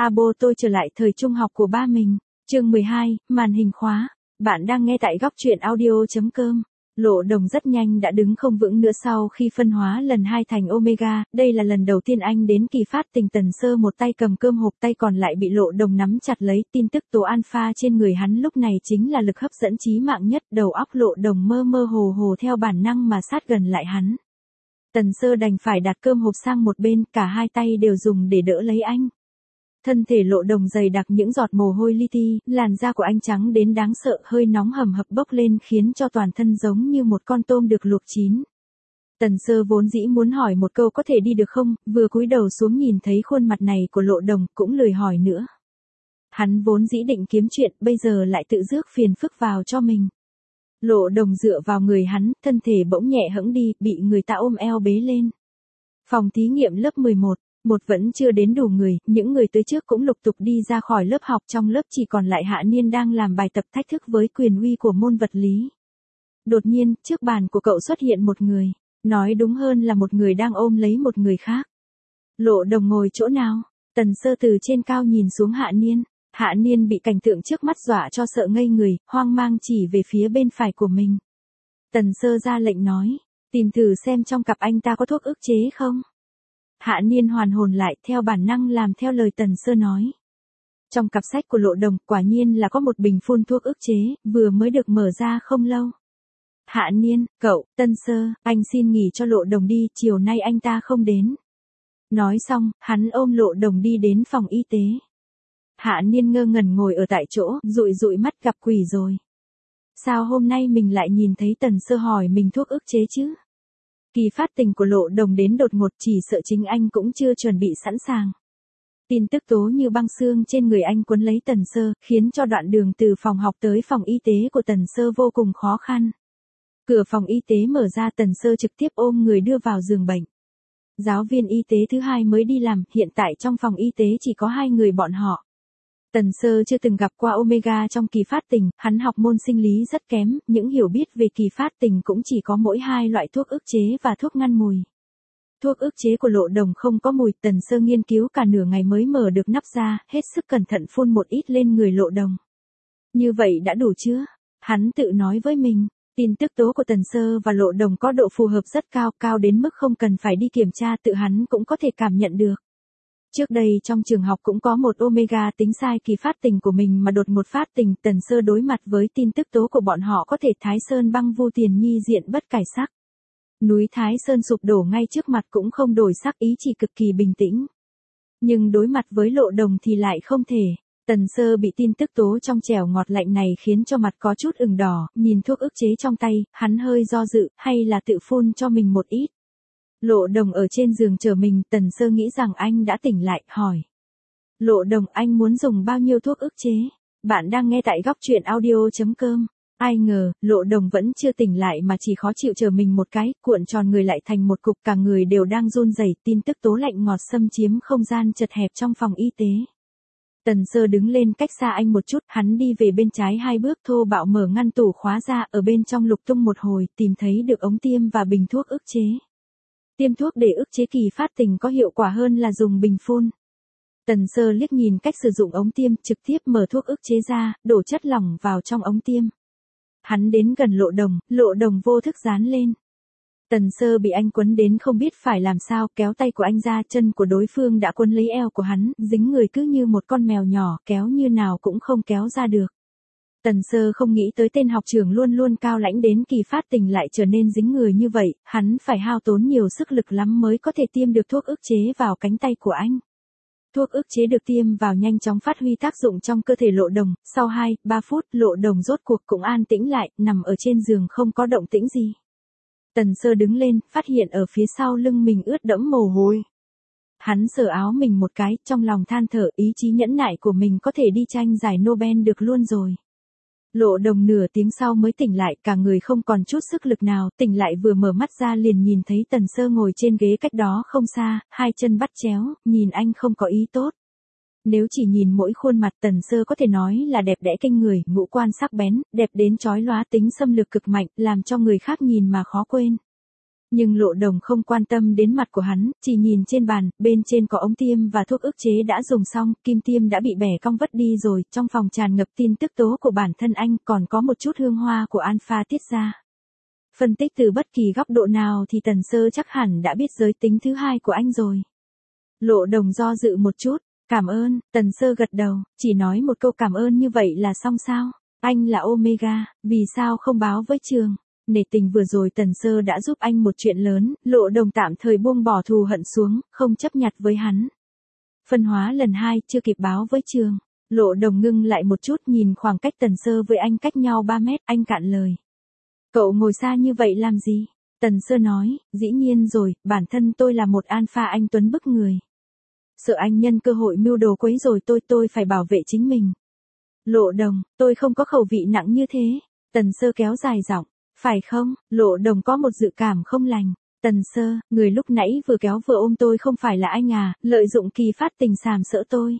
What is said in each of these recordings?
Abo tôi trở lại thời trung học của ba mình. Chương 12, màn hình khóa. Bạn đang nghe tại góc truyện audio.com. Lộ Đồng rất nhanh đã đứng không vững nữa sau khi phân hóa lần 2 thành Omega. Đây là lần đầu tiên anh đến Kỳ Phát Tình. Tần Sơ một tay cầm cơm hộp, tay còn lại bị Lộ Đồng nắm chặt lấy. Tin tức tố alpha trên người hắn lúc này chính là lực hấp dẫn chí mạng nhất. Đầu óc Lộ Đồng mơ mơ hồ hồ theo bản năng mà sát gần lại hắn. Tần Sơ đành phải đặt cơm hộp sang một bên, cả hai tay đều dùng để đỡ lấy anh. Thân thể Lộ Đồng dày đặc những giọt mồ hôi li ti, làn da của anh trắng đến đáng sợ, hơi nóng hầm hập bốc lên khiến cho toàn thân giống như một con tôm được luộc chín. Tần Sơ vốn dĩ muốn hỏi một câu có thể đi được không, vừa cúi đầu xuống nhìn thấy khuôn mặt này của Lộ Đồng cũng lười hỏi nữa. Hắn vốn dĩ định kiếm chuyện, bây giờ lại tự rước phiền phức vào cho mình. Lộ Đồng dựa vào người hắn, thân thể bỗng nhẹ hẫng đi, bị người ta ôm eo bế lên. Phòng thí nghiệm lớp 11. Một vẫn chưa đến đủ người, những người tới trước cũng lục tục đi ra khỏi lớp học, trong lớp chỉ còn lại Hạ Niên đang làm bài tập thách thức với quyền uy của môn vật lý. Đột nhiên, trước bàn của cậu xuất hiện một người, nói đúng hơn là một người đang ôm lấy một người khác. Lộ Đồng ngồi chỗ nào? Tần Sơ từ trên cao nhìn xuống Hạ Niên. Hạ Niên bị cảnh tượng trước mắt dọa cho sợ ngây người, hoang mang chỉ về phía bên phải của mình. Tần Sơ ra lệnh nói, tìm thử xem trong cặp anh ta có thuốc ức chế không? Hạ Niên hoàn hồn lại, theo bản năng làm theo lời Tần Sơ nói. Trong cặp sách của Lộ Đồng, quả nhiên là có một bình phun thuốc ức chế, vừa mới được mở ra không lâu. Hạ Niên, cậu, Tần Sơ, anh xin nghỉ cho Lộ Đồng đi, chiều nay anh ta không đến. Nói xong, hắn ôm Lộ Đồng đi đến phòng y tế. Hạ Niên ngơ ngẩn ngồi ở tại chỗ, dụi dụi mắt, gặp quỷ rồi. Sao hôm nay mình lại nhìn thấy Tần Sơ hỏi mình thuốc ức chế chứ? Kỳ Phát Tình của Lộ Đồng đến đột ngột, chỉ sợ chính anh cũng chưa chuẩn bị sẵn sàng. Tin tức tố như băng xương trên người anh quấn lấy Tần Sơ, khiến cho đoạn đường từ phòng học tới phòng y tế của Tần Sơ vô cùng khó khăn. Cửa phòng y tế mở ra, Tần Sơ trực tiếp ôm người đưa vào giường bệnh. Giáo viên y tế thứ hai mới đi làm, hiện tại trong phòng y tế chỉ có 2 người bọn họ. Tần Sơ chưa từng gặp qua Omega trong Kỳ Phát Tình, hắn học môn sinh lý rất kém, những hiểu biết về Kỳ Phát Tình cũng chỉ có mỗi 2 loại thuốc ức chế và thuốc ngăn mùi. Thuốc ức chế của Lộ Đồng không có mùi, Tần Sơ nghiên cứu cả nửa ngày mới mở được nắp ra, hết sức cẩn thận phun một ít lên người Lộ Đồng. Như vậy đã đủ chưa? Hắn tự nói với mình. Tin tức tố của Tần Sơ và Lộ Đồng có độ phù hợp rất cao, cao đến mức không cần phải đi kiểm tra, tự hắn cũng có thể cảm nhận được. Trước đây trong trường học cũng có một Omega tính sai Kỳ Phát Tình của mình mà đột ngột phát tình. Tần Sơ đối mặt với tin tức tố của bọn họ có thể Thái Sơn băng Vu Tiền Nhi diện bất cải sắc. Núi Thái Sơn sụp đổ ngay trước mặt cũng không đổi sắc, ý chỉ cực kỳ bình tĩnh. Nhưng đối mặt với Lộ Đồng thì lại không thể. Tần Sơ bị tin tức tố trong trẻo ngọt lạnh này khiến cho mặt có chút ửng đỏ, nhìn thuốc ức chế trong tay, hắn hơi do dự, hay là tự phun cho mình một ít. Lộ Đồng ở trên giường chờ mình, Tần Sơ nghĩ rằng anh đã tỉnh lại, hỏi. Lộ Đồng, anh muốn dùng bao nhiêu thuốc ức chế? Bạn đang nghe tại góc truyện audio.com. Ai ngờ, Lộ Đồng vẫn chưa tỉnh lại mà chỉ khó chịu chờ mình một cái, cuộn tròn người lại thành một cục, cả người đều đang run rẩy. Tin tức tố lạnh ngọt xâm chiếm không gian chật hẹp trong phòng y tế. Tần Sơ đứng lên cách xa anh một chút, hắn đi về bên trái 2 bước, thô bạo mở ngăn tủ khóa ra, ở bên trong lục tung một hồi, tìm thấy được ống tiêm và bình thuốc ức chế. Tiêm thuốc để ức chế Kỳ Phát Tình có hiệu quả hơn là dùng bình phun. Tần Sơ liếc nhìn cách sử dụng ống tiêm, trực tiếp mở thuốc ức chế ra, đổ chất lỏng vào trong ống tiêm. Hắn đến gần Lộ Đồng vô thức dán lên. Tần Sơ bị anh quấn đến không biết phải làm sao, kéo tay của anh ra, chân của đối phương đã quấn lấy eo của hắn, dính người cứ như một con mèo nhỏ, kéo như nào cũng không kéo ra được. Tần Sơ không nghĩ tới tên học trưởng luôn luôn cao lãnh đến Kỳ Phát Tình lại trở nên dính người như vậy, hắn phải hao tốn nhiều sức lực lắm mới có thể tiêm được thuốc ức chế vào cánh tay của anh. Thuốc ức chế được tiêm vào nhanh chóng phát huy tác dụng trong cơ thể Lộ Đồng, sau 2-3 phút Lộ Đồng rốt cuộc cũng an tĩnh lại, nằm ở trên giường không có động tĩnh gì. Tần Sơ đứng lên, phát hiện ở phía sau lưng mình ướt đẫm mồ hôi. Hắn sờ áo mình một cái, trong lòng than thở, ý chí nhẫn nại của mình có thể đi tranh giải Nobel được luôn rồi. Lộ Đồng nửa tiếng sau mới tỉnh lại, cả người không còn chút sức lực nào, tỉnh lại vừa mở mắt ra liền nhìn thấy Tần Sơ ngồi trên ghế cách đó không xa, 2 chân bắt chéo, nhìn anh không có ý tốt. Nếu chỉ nhìn mỗi khuôn mặt, Tần Sơ có thể nói là đẹp đẽ kinh người, ngũ quan sắc bén, đẹp đến chói lóa, tính xâm lược cực mạnh, làm cho người khác nhìn mà khó quên. Nhưng Lộ Đồng không quan tâm đến mặt của hắn, chỉ nhìn trên bàn, bên trên có ống tiêm và thuốc ức chế đã dùng xong, kim tiêm đã bị bẻ cong vất đi rồi, trong phòng tràn ngập tin tức tố của bản thân anh, còn có một chút hương hoa của alpha tiết ra. Phân tích từ bất kỳ góc độ nào thì Tần Sơ chắc hẳn đã biết giới tính thứ hai của anh rồi. Lộ Đồng do dự một chút, cảm ơn, Tần Sơ gật đầu, chỉ nói một câu cảm ơn như vậy là xong sao? Anh là Omega, vì sao không báo với trường? Nể tình vừa rồi Tần Sơ đã giúp anh một chuyện lớn, Lộ Đồng tạm thời buông bỏ thù hận xuống, không chấp nhặt với hắn. Phân hóa lần 2 chưa kịp báo với trường. Lộ Đồng ngưng lại một chút nhìn khoảng cách Tần Sơ với anh cách nhau 3 mét, anh cạn lời. Cậu ngồi xa như vậy làm gì? Tần Sơ nói, dĩ nhiên rồi, bản thân tôi là một alpha anh tuấn bức người. Sợ anh nhân cơ hội mưu đồ quấy rồi tôi phải bảo vệ chính mình. Lộ Đồng, tôi không có khẩu vị nặng như thế. Tần Sơ kéo dài giọng, phải không? Lộ Đồng có một dự cảm không lành. Tần Sơ, người lúc nãy vừa kéo vừa ôm tôi không phải là anh à, lợi dụng kỳ phát tình sàm sỡ tôi.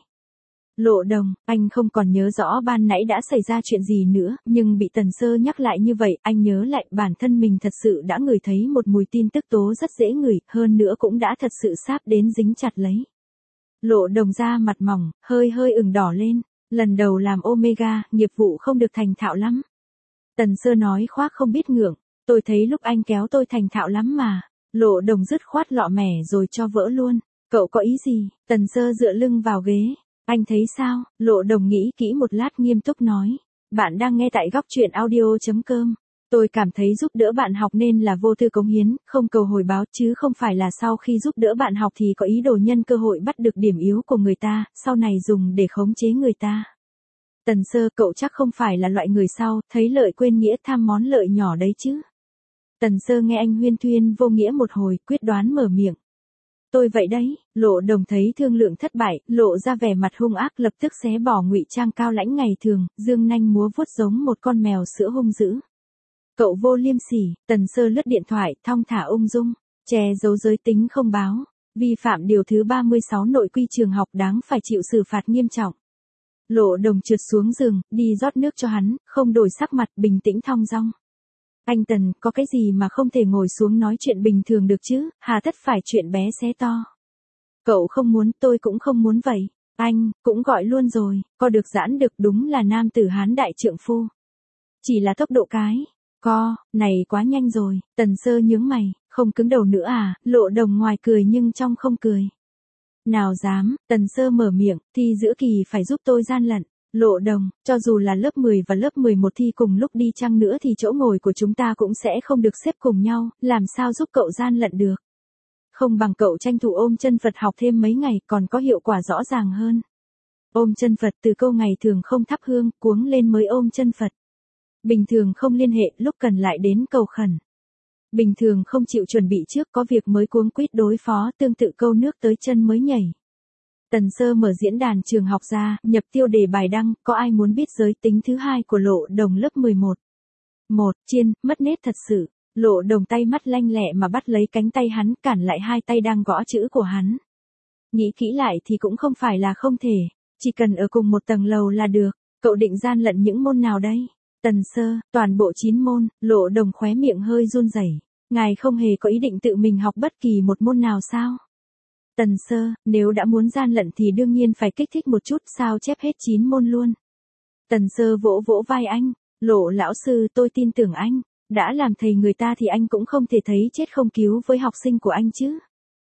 Lộ Đồng, anh không còn nhớ rõ ban nãy đã xảy ra chuyện gì nữa, nhưng bị Tần Sơ nhắc lại như vậy, anh nhớ lại bản thân mình thật sự đã ngửi thấy một mùi tin tức tố rất dễ ngửi, hơn nữa cũng đã thật sự sáp đến dính chặt lấy. Lộ Đồng da mặt mỏng, hơi ửng đỏ lên, lần đầu làm Omega, nghiệp vụ không được thành thạo lắm. Tần Sơ nói khoác không biết ngượng, tôi thấy lúc anh kéo tôi thành thạo lắm mà. Lộ Đồng dứt khoát lọ mẻ rồi cho vỡ luôn. Cậu có ý gì? Tần Sơ dựa lưng vào ghế. Anh thấy sao? Lộ Đồng nghĩ kỹ một lát nghiêm túc nói. Bạn đang nghe tại góc truyện audio.com. Tôi cảm thấy giúp đỡ bạn học nên là vô tư cống hiến, không cầu hồi báo chứ không phải là sau khi giúp đỡ bạn học thì có ý đồ nhân cơ hội bắt được điểm yếu của người ta, sau này dùng để khống chế người ta. Tần Sơ, cậu chắc không phải là loại người sau, thấy lợi quên nghĩa tham món lợi nhỏ đấy chứ. Tần Sơ nghe anh huyên thuyên vô nghĩa một hồi, quyết đoán mở miệng. Tôi vậy đấy. Lộ Đồng thấy thương lượng thất bại, lộ ra vẻ mặt hung ác, lập tức xé bỏ ngụy trang cao lãnh ngày thường, dương nanh múa vuốt giống một con mèo sữa hung dữ. Cậu vô liêm sỉ. Tần Sơ lướt điện thoại, thong thả ung dung, che giấu giới tính không báo, vi phạm điều thứ 36 nội quy trường học đáng phải chịu xử phạt nghiêm trọng. Lộ Đồng trượt xuống giường, đi rót nước cho hắn, không đổi sắc mặt, bình tĩnh thong dong. Anh Tần, có cái gì mà không thể ngồi xuống nói chuyện bình thường được chứ, hà tất phải chuyện bé xé to. Cậu không muốn, tôi cũng không muốn vậy. Anh, cũng gọi luôn rồi, co được giãn được, đúng là nam tử Hán đại trượng phu. Chỉ là tốc độ cái. Này quá nhanh rồi. Tần Sơ nhướng mày, không cứng đầu nữa à? Lộ Đồng ngoài cười nhưng trong không cười. Nào dám. Tần Sơ mở miệng, thi giữa kỳ phải giúp tôi gian lận. Lộ Đồng, cho dù là lớp 10 và lớp 11 thi cùng lúc đi chăng nữa thì chỗ ngồi của chúng ta cũng sẽ không được xếp cùng nhau, làm sao giúp cậu gian lận được. Không bằng cậu tranh thủ ôm chân Phật học thêm mấy ngày còn có hiệu quả rõ ràng hơn. Ôm chân Phật từ câu ngày thường không thắp hương, cuống lên mới ôm chân Phật. Bình thường không liên hệ, lúc cần lại đến cầu khẩn. Bình thường không chịu chuẩn bị trước, có việc mới cuống quýt đối phó, tương tự câu nước tới chân mới nhảy. Tần Sơ mở diễn đàn trường học ra, nhập tiêu đề bài đăng, có ai muốn biết giới tính thứ hai của Lộ Đồng lớp 11. Chiên, mất nết thật sự. Lộ Đồng tay mắt lanh lẹ mà bắt lấy cánh tay hắn, cản lại hai tay đang gõ chữ của hắn. Nghĩ kỹ lại thì cũng không phải là không thể, chỉ cần ở cùng một tầng lầu là được. Cậu định gian lận những môn nào đây? Tần Sơ, toàn bộ 9 môn. Lộ Đồng khóe miệng hơi run rẩy. Ngài không hề có ý định tự mình học bất kỳ một môn nào sao? Tần Sơ, nếu đã muốn gian lận thì đương nhiên phải kích thích một chút, sao chép hết 9 môn luôn. Tần Sơ vỗ vỗ vai anh, Lộ lão sư, tôi tin tưởng anh, đã làm thầy người ta thì anh cũng không thể thấy chết không cứu với học sinh của anh chứ.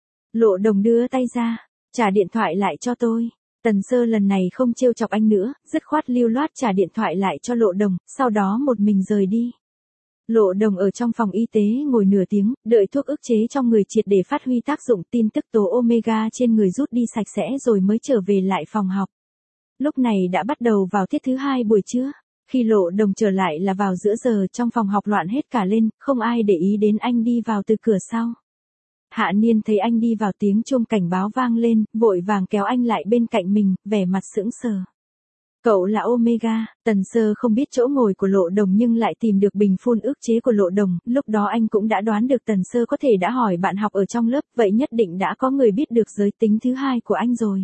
Lộ Đồng đưa tay ra, trả điện thoại lại cho tôi. Tần Sơ lần này không trêu chọc anh nữa, dứt khoát lưu loát trả điện thoại lại cho Lộ Đồng, sau đó một mình rời đi. Lộ Đồng ở trong phòng y tế ngồi nửa tiếng, đợi thuốc ức chế trong người triệt để phát huy tác dụng, tin tức tố Omega trên người rút đi sạch sẽ rồi mới trở về lại phòng học. Lúc này đã bắt đầu vào tiết thứ 2 buổi trưa. Khi Lộ Đồng trở lại là vào giữa giờ, trong phòng học loạn hết cả lên, không ai để ý đến anh đi vào từ cửa sau. Hạ Niên thấy anh đi vào, tiếng chuông cảnh báo vang lên, vội vàng kéo anh lại bên cạnh mình, vẻ mặt sững sờ. Cậu là Omega. Tần Sơ không biết chỗ ngồi của Lộ Đồng nhưng lại tìm được bình phun ức chế của Lộ Đồng, lúc đó anh cũng đã đoán được Tần Sơ có thể đã hỏi bạn học ở trong lớp, vậy nhất định đã có người biết được giới tính thứ hai của anh rồi.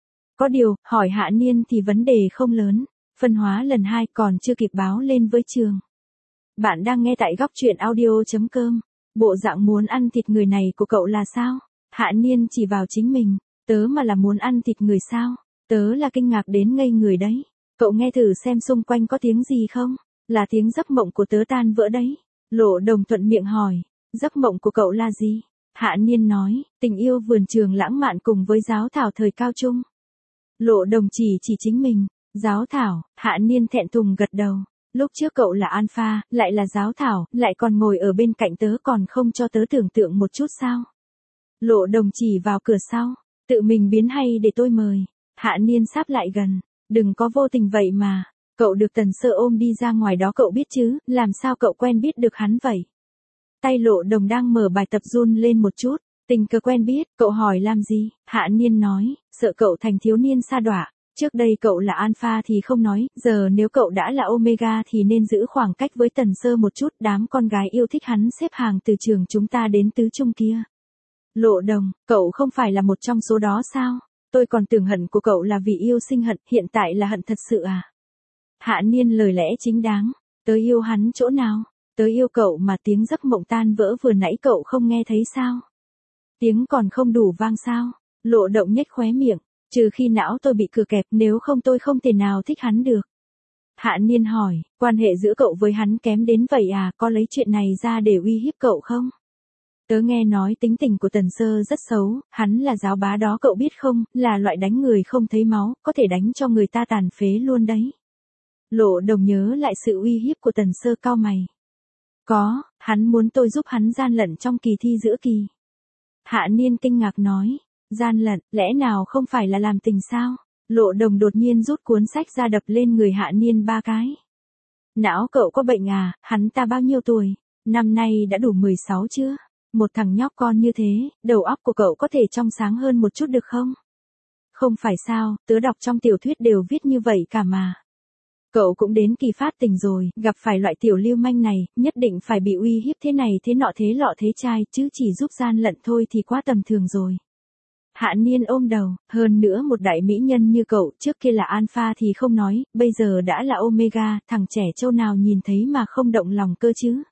Có điều, hỏi Hạ Niên thì vấn đề không lớn, phân hóa lần 2 còn chưa kịp báo lên với trường. Bạn đang nghe tại góc truyện audio.com. Bộ dạng muốn ăn thịt người này của cậu là sao? Hạ Niên chỉ vào chính mình, tớ mà là muốn ăn thịt người sao? Tớ là kinh ngạc đến ngây người đấy. Cậu nghe thử xem xung quanh có tiếng gì không? Là tiếng giấc mộng của tớ tan vỡ đấy. Lộ Đồng thuận miệng hỏi, giấc mộng của cậu là gì? Hạ Niên nói, tình yêu vườn trường lãng mạn cùng với giáo thảo thời cao trung. Lộ Đồng chỉ chính mình, giáo thảo. Hạ Niên thẹn thùng gật đầu. Lúc trước cậu là alpha, lại là giáo thảo, lại còn ngồi ở bên cạnh tớ còn không cho tớ tưởng tượng một chút sao? Lộ Đồng chỉ vào cửa sau, tự mình biến hay để tôi mời. Hạ Niên sáp lại gần, đừng có vô tình vậy mà. Cậu được Tần Sơ ôm đi ra ngoài đó cậu biết chứ, làm sao cậu quen biết được hắn vậy? Tay Lộ Đồng đang mở bài tập run lên một chút, tình cờ quen biết, cậu hỏi làm gì? Hạ Niên nói, sợ cậu thành thiếu niên sa đọa. Trước đây cậu là alpha thì không nói, giờ nếu cậu đã là omega thì nên giữ khoảng cách với Tần Sơ một chút, đám con gái yêu thích hắn xếp hàng từ trường chúng ta đến tứ trung kia. Lộ Đồng, cậu không phải là một trong số đó sao? Tôi còn tưởng hận của cậu là vì yêu sinh hận, hiện tại là hận thật sự à? Hạ Niên lời lẽ chính đáng, tớ yêu hắn chỗ nào? Tớ yêu cậu mà tiếng giấc mộng tan vỡ vừa nãy cậu không nghe thấy sao? Tiếng còn không đủ vang sao? Lộ Động nhếch khóe miệng, trừ khi não tôi bị cừ kẹp, nếu không tôi không thể nào thích hắn được. Hạ Niên hỏi, quan hệ giữa cậu với hắn kém đến vậy à, có lấy chuyện này ra để uy hiếp cậu không? Tớ nghe nói tính tình của Tần Sơ rất xấu, hắn là giáo bá đó cậu biết không, là loại đánh người không thấy máu, có thể đánh cho người ta tàn phế luôn đấy. Lộ Đồng nhớ lại sự uy hiếp của Tần Sơ cau mày. Có, hắn muốn tôi giúp hắn gian lận trong kỳ thi giữa kỳ. Hạ Niên kinh ngạc nói, gian lận, lẽ nào không phải là làm tình sao? Lộ Đồng đột nhiên rút cuốn sách ra đập lên người Hạ Niên 3 cái. Não cậu có bệnh à, hắn ta bao nhiêu tuổi? Năm nay đã đủ 16 chưa? Một thằng nhóc con như thế, đầu óc của cậu có thể trong sáng hơn một chút được không? Không phải sao, tớ đọc trong tiểu thuyết đều viết như vậy cả mà. Cậu cũng đến kỳ phát tình rồi, gặp phải loại tiểu lưu manh này, nhất định phải bị uy hiếp thế này thế nọ thế lọ thế chai, chứ chỉ giúp gian lận thôi thì quá tầm thường rồi. Hạ Niên ôm đầu, hơn nữa một đại mỹ nhân như cậu, trước kia là alpha thì không nói, bây giờ đã là omega, thằng trẻ trâu nào nhìn thấy mà không động lòng cơ chứ.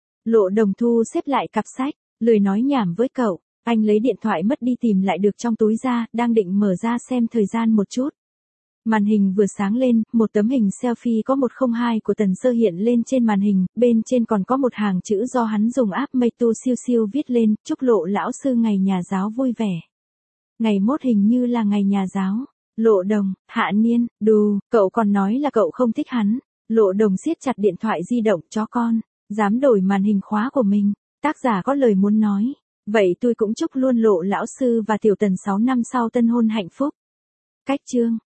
Lộ Đồng thu xếp lại cặp sách, lười nói nhảm với cậu, anh lấy điện thoại mất đi tìm lại được trong túi ra, đang định mở ra xem thời gian một chút. Màn hình vừa sáng lên, một tấm hình selfie có 102 của Tần Sơ hiện lên trên màn hình, bên trên còn có một hàng chữ do hắn dùng app Meitu siêu siêu viết lên, chúc Lộ lão sư ngày nhà giáo vui vẻ. Ngày mốt hình như là ngày nhà giáo. Lộ Đồng, Hạ Niên, đù, cậu còn nói là cậu không thích hắn. Lộ Đồng siết chặt điện thoại di động, chó con, dám đổi màn hình khóa của mình. Tác giả có lời muốn nói, vậy tôi cũng chúc luôn Lộ lão sư và tiểu Tần 6 năm sau tân hôn hạnh phúc. Cách chương